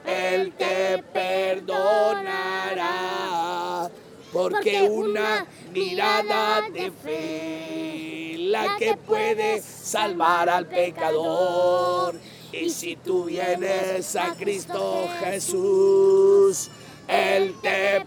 Él te perdonará. Porque una mirada de fe, la que puede salvar al pecador. Y si tú vienes a Cristo Jesús, Él te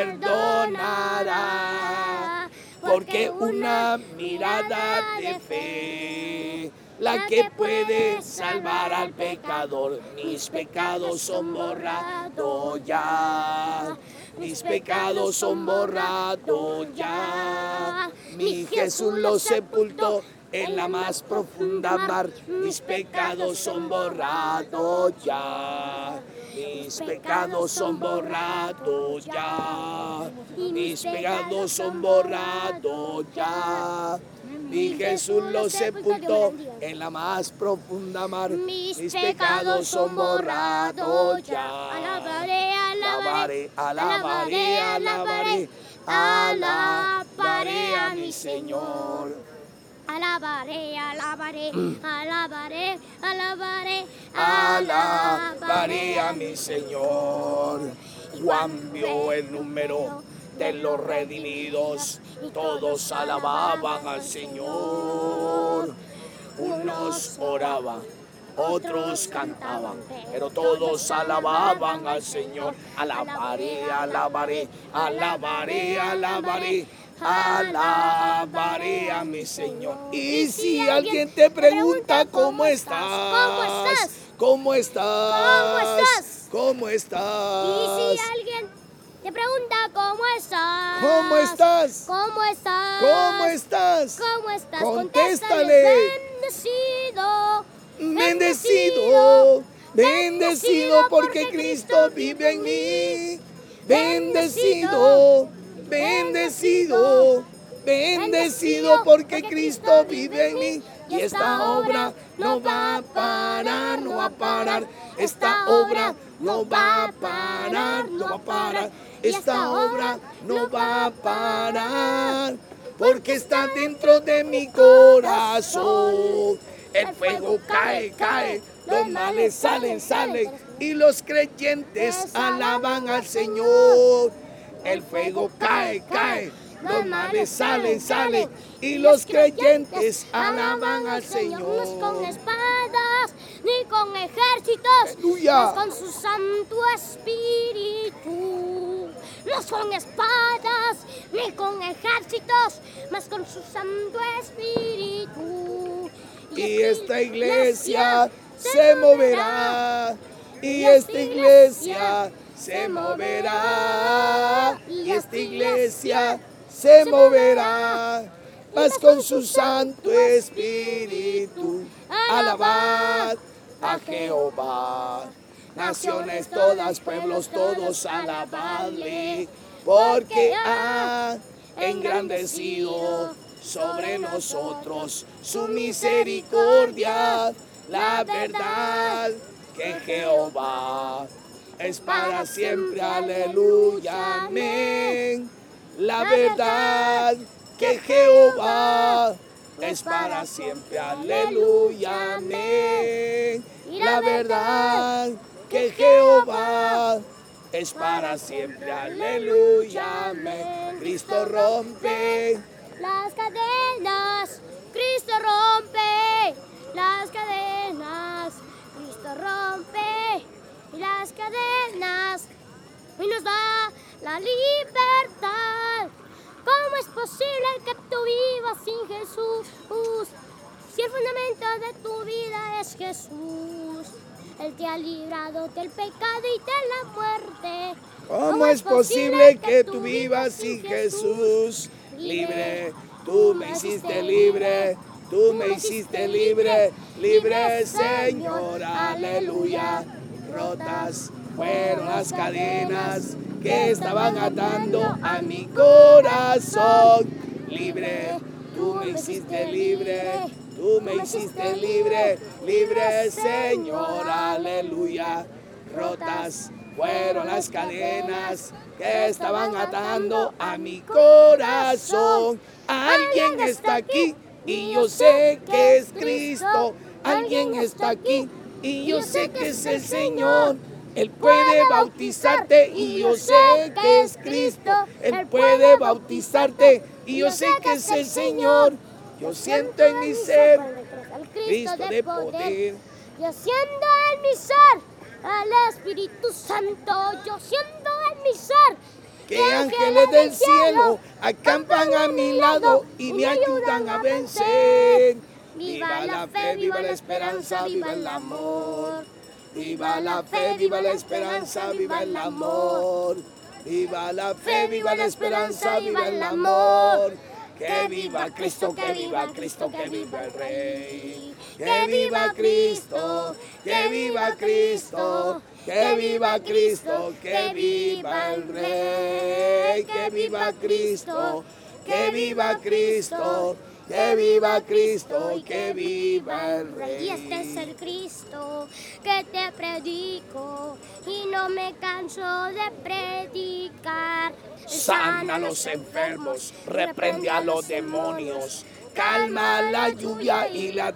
perdonará. Porque una mirada de fe, la que puede salvar al pecador. Mis pecados son borrados ya. Mis pecados son borrados ya. Mi Jesús los sepultó en la más profunda mar. Mis pecados son borrados ya. Mis pecados son borrados ya. Mis pecados son borrados ya. Mi Jesús los sepultó en la más profunda mar. Mis pecados son borrados ya. Alabaré, Alabaré, alabaré, alabaré, alabaré a mi Señor. alabaré, alabaré, alabaré, alabaré, Alabaré a mi Señor. Juan vio el número de los redimidos, todos alababan al Señor. Unos oraban, otros cantaban, pero todos alababan al Señor. Alabaré, alabaré, alabaré, alabaré, alabaré a mi Señor. Y si alguien te pregunta cómo estás, ¿cómo estás? ¿Cómo estás? Y si alguien te pregunta cómo estás, ¿Cómo estás? ¿Cómo estás? ¿Cómo estás? ¿Cómo estás? Contéstale. Bendecido. Bendecido, bendecido porque Cristo vive en mí. Bendecido, bendecido, bendecido porque Cristo vive en mí. Y esta obra no va a parar, no va a parar. Esta obra no va a parar, no va a parar. Esta obra no va a parar porque está dentro de mi corazón. El fuego cae, cae, los males salen, salen y los creyentes alaban al Señor. El fuego cae, cae, los males salen, salen y los creyentes alaban al Señor. No es con espadas ni con ejércitos, Aleluya. es con su Santo Espíritu. No es con espadas ni con ejércitos, mas con su Santo Espíritu. Y esta iglesia se moverá, y esta iglesia se moverá, y esta iglesia se moverá, mas con su Santo Espíritu. Alabad a Jehová. Naciones todas, pueblos todos, alabadle, porque ha engrandecido sobre nosotros su misericordia. La verdad que Jehová es para siempre, aleluya, amén. La verdad que Jehová es para siempre, aleluya, amén. La verdad que Jehová es para siempre, aleluya, amén. Cristo rompe las cadenas, Cristo rompe las cadenas, Cristo rompe las cadenas y nos da la libertad. ¿Cómo es posible que tú vivas sin Jesús? Si el fundamento de tu vida es Jesús, Él te ha librado del pecado y de la muerte. ¿Cómo es posible que tú vivas sin Jesús? Libre, tú me hiciste libre, tú me hiciste libre, libre Señor, aleluya. Rotas fueron las cadenas que estaban atando a mi corazón. Libre, tú me hiciste libre, tú me hiciste libre, libre Señor, aleluya. Rotas fueron las cadenas que estaban atando a mi corazón. Alguien está aquí y yo sé que es Cristo. Alguien está aquí y yo sé que es el Señor. Él puede bautizarte y yo sé que es Cristo. Él puede bautizarte y yo sé que es el Señor. Yo siento en mi ser Cristo de poder. Yo siento en mi ser al Espíritu Santo. Yo siento en mi ser que ángeles del cielo acampan a mi lado y me ayudan a vencer. Viva la fe, viva la esperanza, viva el amor. Viva la fe, viva la esperanza, viva el amor. Viva la fe, viva la esperanza, viva el amor. Que viva Cristo, que viva Cristo, que viva el Rey. Que viva Cristo, que viva Cristo. Que viva Cristo, que viva el Rey. Que viva Cristo, que viva Cristo. Que viva Cristo y que viva el Rey. Y este es el Cristo que te predico y no me canso de predicar. Sana a los enfermos, reprende a los demonios, calma la lluvia y la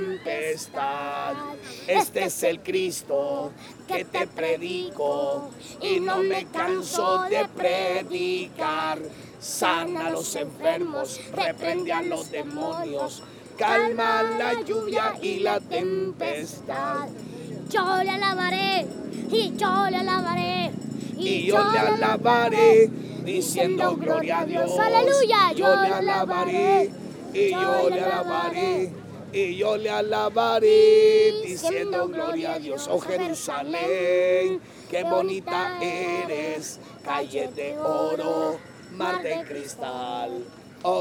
tempestad. Este es el Cristo que te predico y no me canso de predicar. Sana a los enfermos, reprende a los demonios, calma la lluvia y la tempestad. Yo le alabaré y yo le alabaré y yo le alabaré diciendo gloria a Dios. Aleluya. Yo le alabaré y yo le alabaré y yo le alabaré diciendo gloria a Dios. Oh Jerusalén, qué bonita eres, calle de oro, mar de cristal. Oh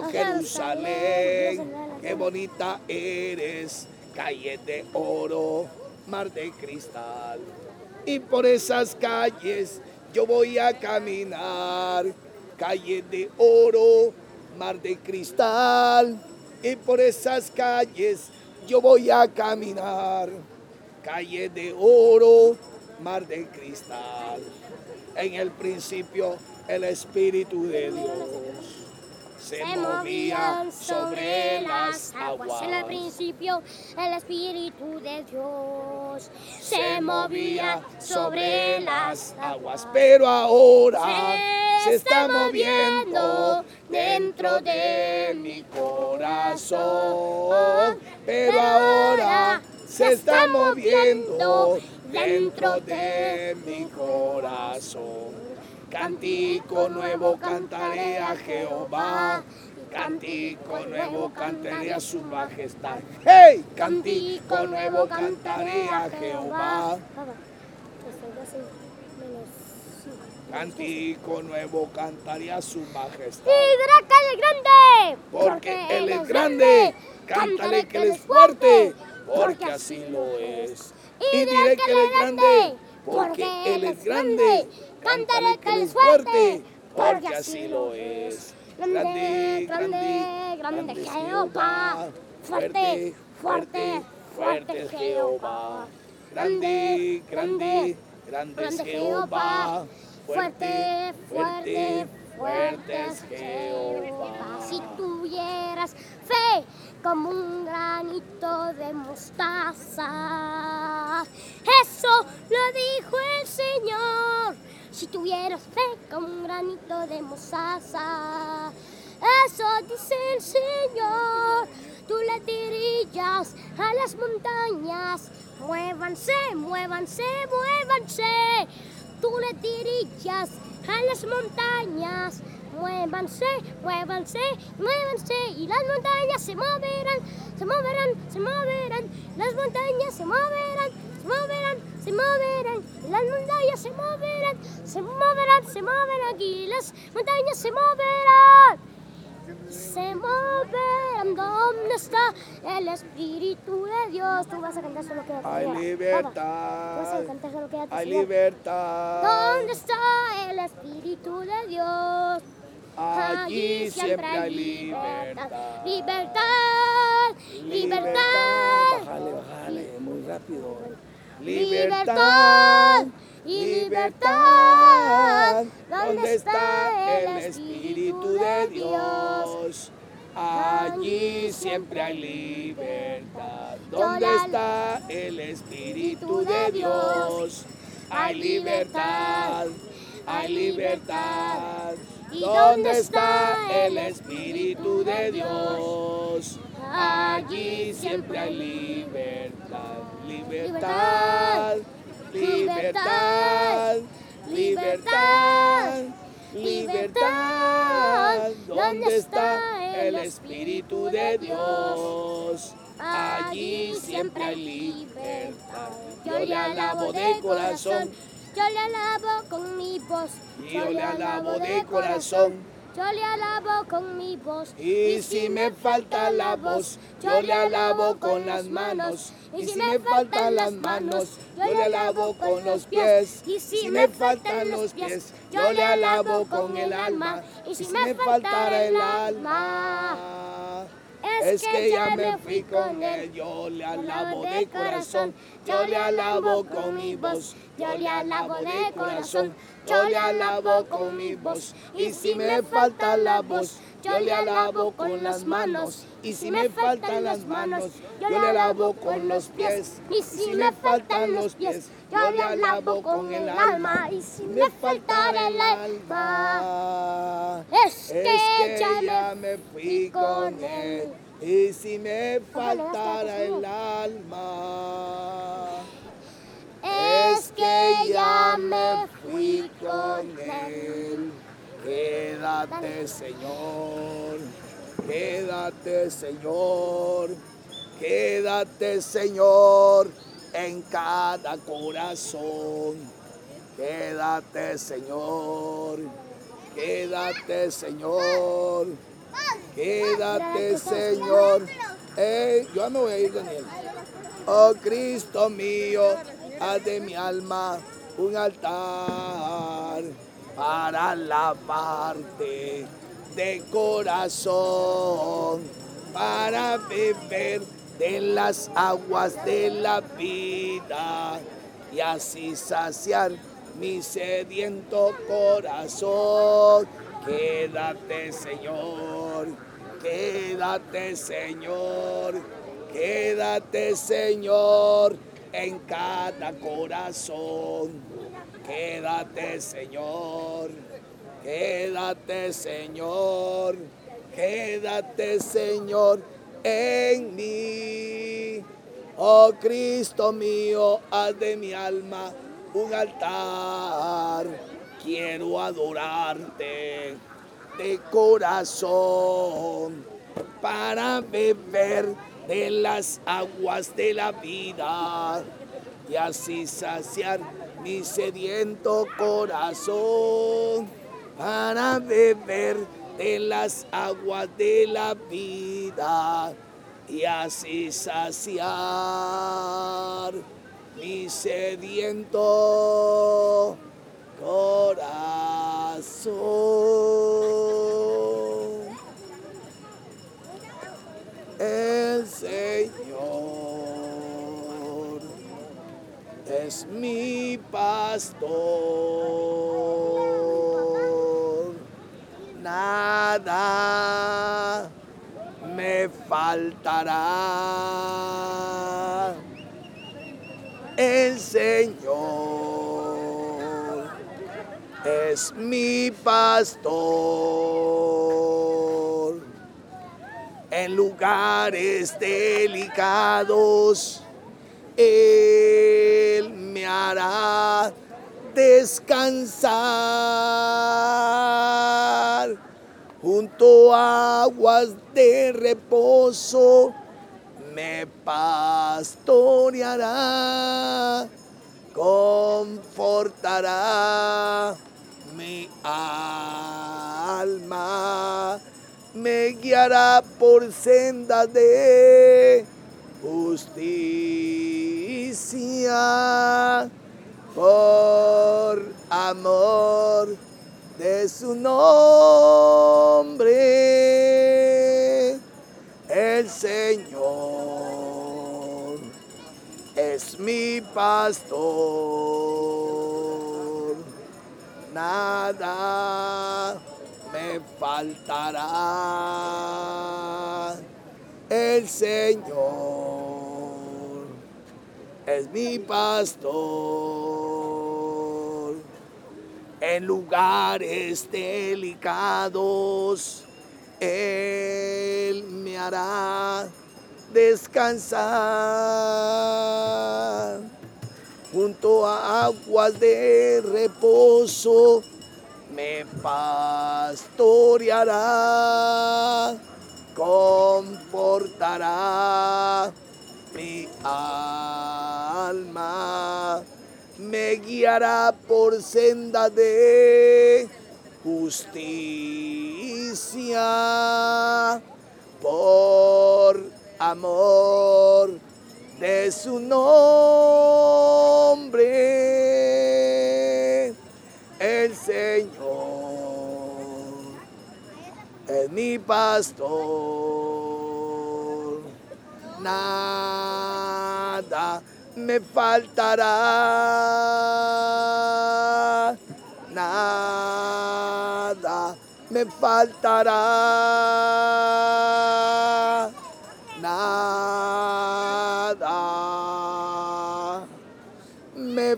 Jerusalén, qué bonita eres, calle de oro, mar de cristal. Y por esas calles yo voy a caminar, calle de oro, mar de cristal. Y por esas calles yo voy a caminar, calle de oro, mar de cristal. En el principio el Espíritu de Dios se movía sobre las aguas. En el principio el Espíritu de Dios se movía sobre las aguas. Pero ahora se está moviendo dentro de mi corazón. Pero ahora se está moviendo dentro de mi corazón. Cántico nuevo cantaré a Jehová, cántico nuevo cantaré a su majestad. ¡Hey! Cántico nuevo cantaré a Jehová. Cántico nuevo cantaré a su majestad. Y dirá que Él es grande, porque Él es grande. Cántale que Él es fuerte, porque así lo es. Y diré que Él es grande, porque Él es grande. Cántale que Él es fuerte, porque así lo es. Grande, grande, grande Jehová. Fuerte, fuerte, fuerte es Jehová. Grande, grande, grande es Jehová. Fuerte, fuerte, fuerte es Jehová. Si tuvieras fe como un granito de mostaza, eso lo dijo el Señor. Si tuvieras fe como un granito de mostaza, eso dice el Señor. Tú le dirías a las montañas, muévanse, muévanse, muévanse. Tú le dirías a las montañas, muévanse, muévanse, muévanse. Y las montañas se moverán, se moverán, se moverán. Las montañas se moverán, se moverán, se moverán. Y las montañas se moverán, se moverán, se moverán. Y las montañas se moverán. Se moverán. ¿Dónde está el Espíritu de Dios? Tú vas a cantar solo quédate. Hay libertad. Tú vas a cantar solo quédate. Hay libertad. ¿Dónde está el Espíritu de Dios? Allí siempre hay libertad. Libertad, libertad. Bájale, bájale, muy rápido. Libertad y libertad. ¿Dónde está el Espíritu de Dios? Allí siempre hay libertad. ¿Dónde está el Espíritu de Dios? hay libertad, hay libertad. ¿Dónde está el Espíritu de Dios? Allí siempre hay libertad, libertad, libertad, libertad, libertad. ¿Dónde está el Espíritu de Dios? Allí siempre hay libertad. Yo le alabo de corazón, yo le alabo con mi voz. yo le alabo de corazón. Yo le alabo con mi voz. Y si me falta la voz, yo le alabo con las manos. Y si me faltan las manos, yo le alabo con los pies. Y si me faltan los pies, yo le alabo con el alma. Y si me faltara el alma, es que ya me fui con él. Yo le alabo de corazón, yo le alabo con mi voz. Yo le alabo de corazón, yo le alabo con mi voz. Y si me falta la voz, yo le alabo con las manos. Y si me faltan las manos, yo le alabo con los pies. Y si me faltan los pies, yo le alabo con el alma. Y si me faltara el alma, es que ya me fui con él. Y si me faltara el alma, es que ya me fui con él. Quédate, Señor, quédate, Señor, quédate, Señor, en cada corazón. Quédate, Señor, quédate, Señor, quédate, Señor. Yo me voy a ir, Daniel. Oh Cristo mío, haz de mi alma un altar para alabarte de corazón, para beber de las aguas de la vida y así saciar mi sediento corazón. Quédate, Señor, quédate, Señor, quédate, Señor, en cada corazón. Quédate, Señor, quédate, Señor, quédate, Señor, en mí. Oh Cristo mío, haz de mi alma un altar. Quiero adorarte de corazón para beber de las aguas de la vida y así saciar mi sediento corazón, para beber de las aguas de la vida y así saciar mi sediento corazón. El Señor es mi pastor, nada me faltará. El Señor es mi pastor, en lugares delicados Él me hará descansar, junto a aguas de reposo me pastoreará, confortará mi alma, me guiará por sendas de justicia, por amor de su nombre. El Señor es mi pastor, nada me faltará. El Señor es mi pastor, en lugares delicados. Él me hará descansar junto a aguas de reposo. Me pastoreará, confortará mi alma, me guiará por senda de justicia, por amor de su nombre. El Señor es mi pastor, nada me faltará, nada me faltará, nada me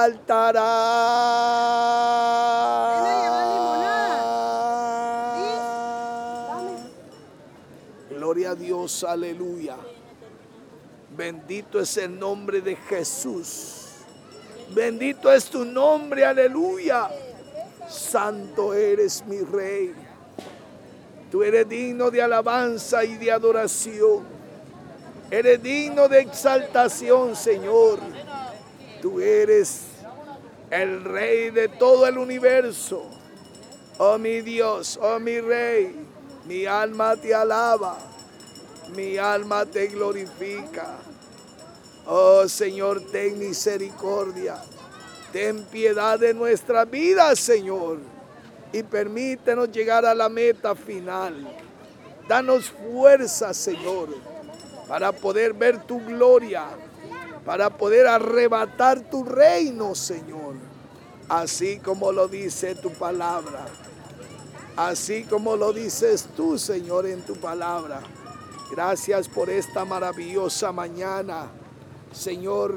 faltará. Gloria a Dios, aleluya. Bendito es el nombre de Jesús. Bendito es tu nombre, aleluya. Santo eres mi Rey. Tú eres digno de alabanza y de adoración. Eres digno de exaltación, Señor. Tú eres el Rey de todo el universo. Oh mi Dios, oh mi Rey, mi alma te alaba, mi alma te glorifica. Oh Señor, ten misericordia, ten piedad de nuestra vida, Señor, y permítenos llegar a la meta final. Danos fuerza, Señor, para poder ver tu gloria, para poder arrebatar tu reino, Señor, así como lo dice tu palabra, así como lo dices tú, Señor, en tu palabra. Gracias por esta maravillosa mañana, Señor.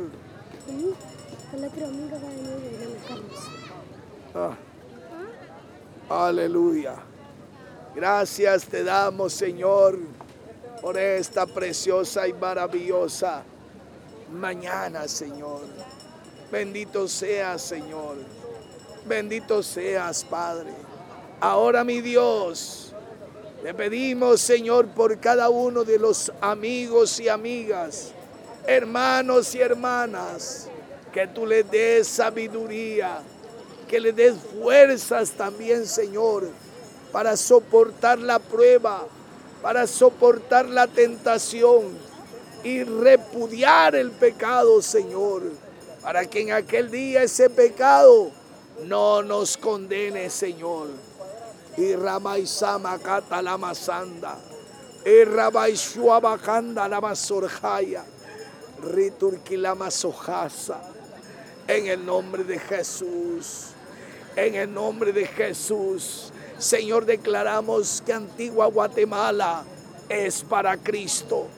Aleluya. Gracias te damos, Señor, por esta preciosa y maravillosa mañana, Señor. Bendito seas, Señor. Bendito seas, Padre. Ahora, mi Dios, te pedimos, Señor, por cada uno de los amigos y amigas, hermanos y hermanas, que tú les des sabiduría, que les des fuerzas también, Señor, para soportar la prueba, para soportar la tentación y repudiar el pecado, Señor, para que en aquel día ese pecado no nos condene, Señor. Y Ramaisama Kata la Masanda, y Rabaishuabakanda la Masorjaya, Riturquilama Sojasa, en el nombre de Jesús, en el nombre de Jesús. Señor, declaramos que Antigua Guatemala es para Cristo,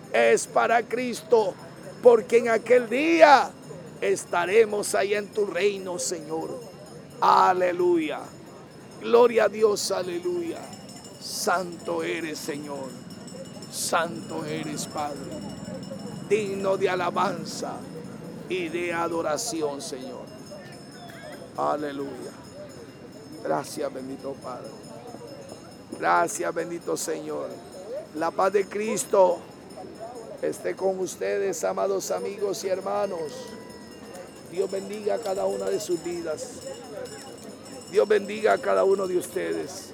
porque en aquel día estaremos ahí en tu reino, Señor. Aleluya. Gloria a Dios, aleluya. Santo eres, Señor. Santo eres, Padre. Digno de alabanza y de adoración, Señor. Aleluya. Gracias, bendito Padre. Gracias, bendito Señor. La paz de Cristo esté con ustedes, amados amigos y hermanos. Dios bendiga a cada una de sus vidas. Dios bendiga a cada uno de ustedes.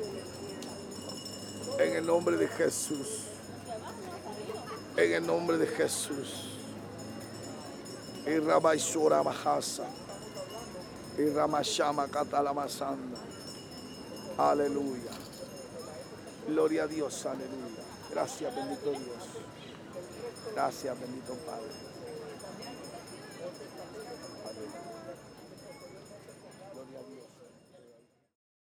En el nombre de Jesús. En el nombre de Jesús. Y Rabaishora Mahasa. Y Ramashama Katalamasanda. Aleluya. Gloria a Dios, aleluya. Gracias, bendito Dios. Gracias, bendito Padre. Aleluya. Gloria a Dios.